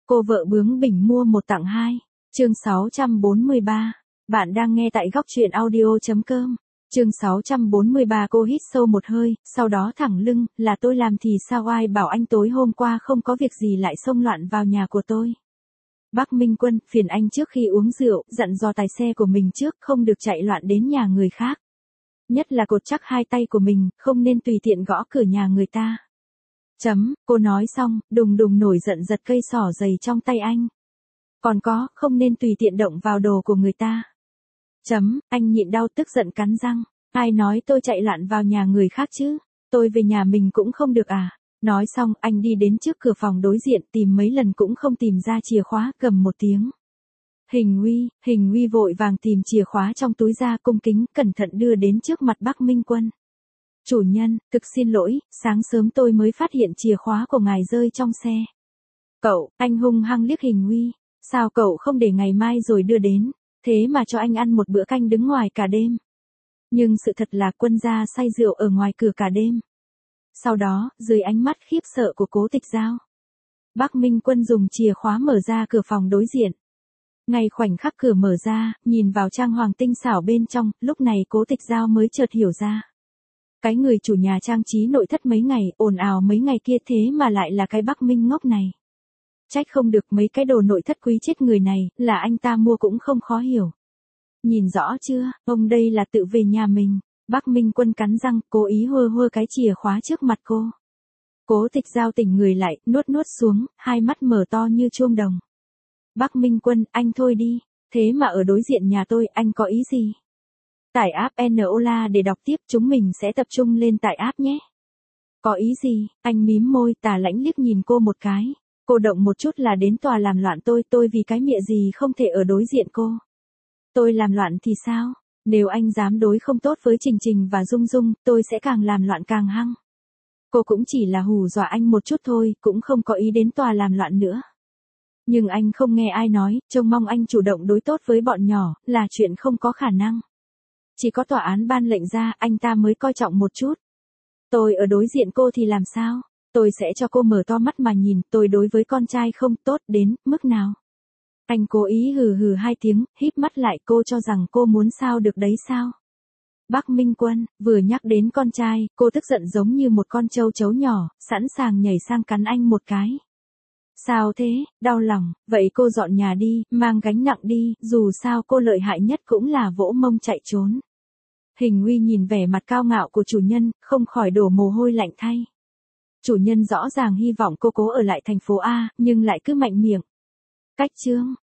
Cô vợ bướng bỉnh mua một tặng hai. Chương 643. Bạn đang nghe tại góc truyện audio.com. Chương 643. Cô hít sâu một hơi, sau đó thẳng lưng, là tôi làm thì sao, ai bảo anh tối hôm qua không có việc gì lại xông loạn vào nhà của tôi. Bác Minh Quân, phiền anh trước khi uống rượu, dặn dò tài xe của mình trước, không được chạy loạn đến nhà người khác. Nhất là cột chắc hai tay của mình, không nên tùy tiện gõ cửa nhà người ta. Cô nói xong, đùng đùng nổi giận giật cây xỏ giày trong tay anh. Còn có, không nên tùy tiện động vào đồ của người ta. Anh nhịn đau tức giận cắn răng. Ai nói tôi chạy loạn vào nhà người khác chứ? Tôi về nhà mình cũng không được à? Nói xong, anh đi đến trước cửa phòng đối diện tìm mấy lần cũng không tìm ra chìa khóa, gầm một tiếng. Hình Uy vội vàng tìm chìa khóa trong túi ra, cung kính, cẩn thận đưa đến trước mặt bác Minh Quân. Chủ nhân, thực xin lỗi, sáng sớm tôi mới phát hiện chìa khóa của ngài rơi trong xe. Cậu, anh hung hăng liếc Hình Uy. Sao cậu không để ngày mai rồi đưa đến, thế mà cho anh ăn một bữa canh đứng ngoài cả đêm. Nhưng sự thật là Quân gia say rượu ở ngoài cửa cả đêm. Sau đó, dưới ánh mắt khiếp sợ của Cố Tịch Giao, bác Minh Quân dùng chìa khóa mở ra cửa phòng đối diện. Ngay khoảnh khắc cửa mở ra, nhìn vào trang hoàng tinh xảo bên trong, lúc này Cố Tịch Giao mới chợt hiểu ra. Cái người chủ nhà trang trí nội thất mấy ngày, ồn ào mấy ngày kia thế mà lại là cái bác Minh ngốc này. Trách không được mấy cái đồ nội thất quý chết người này, là anh ta mua cũng không khó hiểu. Nhìn rõ chưa, ông đây là tự về nhà mình. Bác Minh Quân cắn răng, cố ý hơ cái chìa khóa trước mặt cô. Cố Tịch Giao tỉnh người lại, nuốt xuống, hai mắt mở to như chuông đồng. Bác Minh Quân, anh thôi đi, thế mà ở đối diện nhà tôi, anh có ý gì? Tải app Nola để đọc tiếp, chúng mình sẽ tập trung lên tải app nhé. Có ý gì? Anh mím môi, tà lãnh liếc nhìn cô một cái. Cô động một chút là đến tòa làm loạn tôi vì cái mịa gì không thể ở đối diện cô. Tôi làm loạn thì sao? Nếu anh dám đối không tốt với Trình Trình và Dung Dung, tôi sẽ càng làm loạn càng hăng. Cô cũng chỉ là hù dọa anh một chút thôi, cũng không có ý đến tòa làm loạn nữa. Nhưng anh không nghe ai nói, trông mong anh chủ động đối tốt với bọn nhỏ, là chuyện không có khả năng. Chỉ có tòa án ban lệnh ra, anh ta mới coi trọng một chút. Tôi ở đối diện cô thì làm sao? Tôi sẽ cho cô mở to mắt mà nhìn, tôi đối với con trai không tốt đến mức nào. Anh cố ý hừ hai tiếng, híp mắt lại, cô cho rằng cô muốn sao được đấy sao? Bác Minh Quân, vừa nhắc đến con trai, cô tức giận giống như một con trâu chấu nhỏ, sẵn sàng nhảy sang cắn anh một cái. Sao thế, đau lòng, vậy cô dọn nhà đi, mang gánh nặng đi, dù sao cô lợi hại nhất cũng là vỗ mông chạy trốn. Hình Uy nhìn vẻ mặt cao ngạo của chủ nhân, không khỏi đổ mồ hôi lạnh thay. Chủ nhân rõ ràng hy vọng cô cố ở lại thành phố A, nhưng lại cứ mạnh miệng. Cách chương,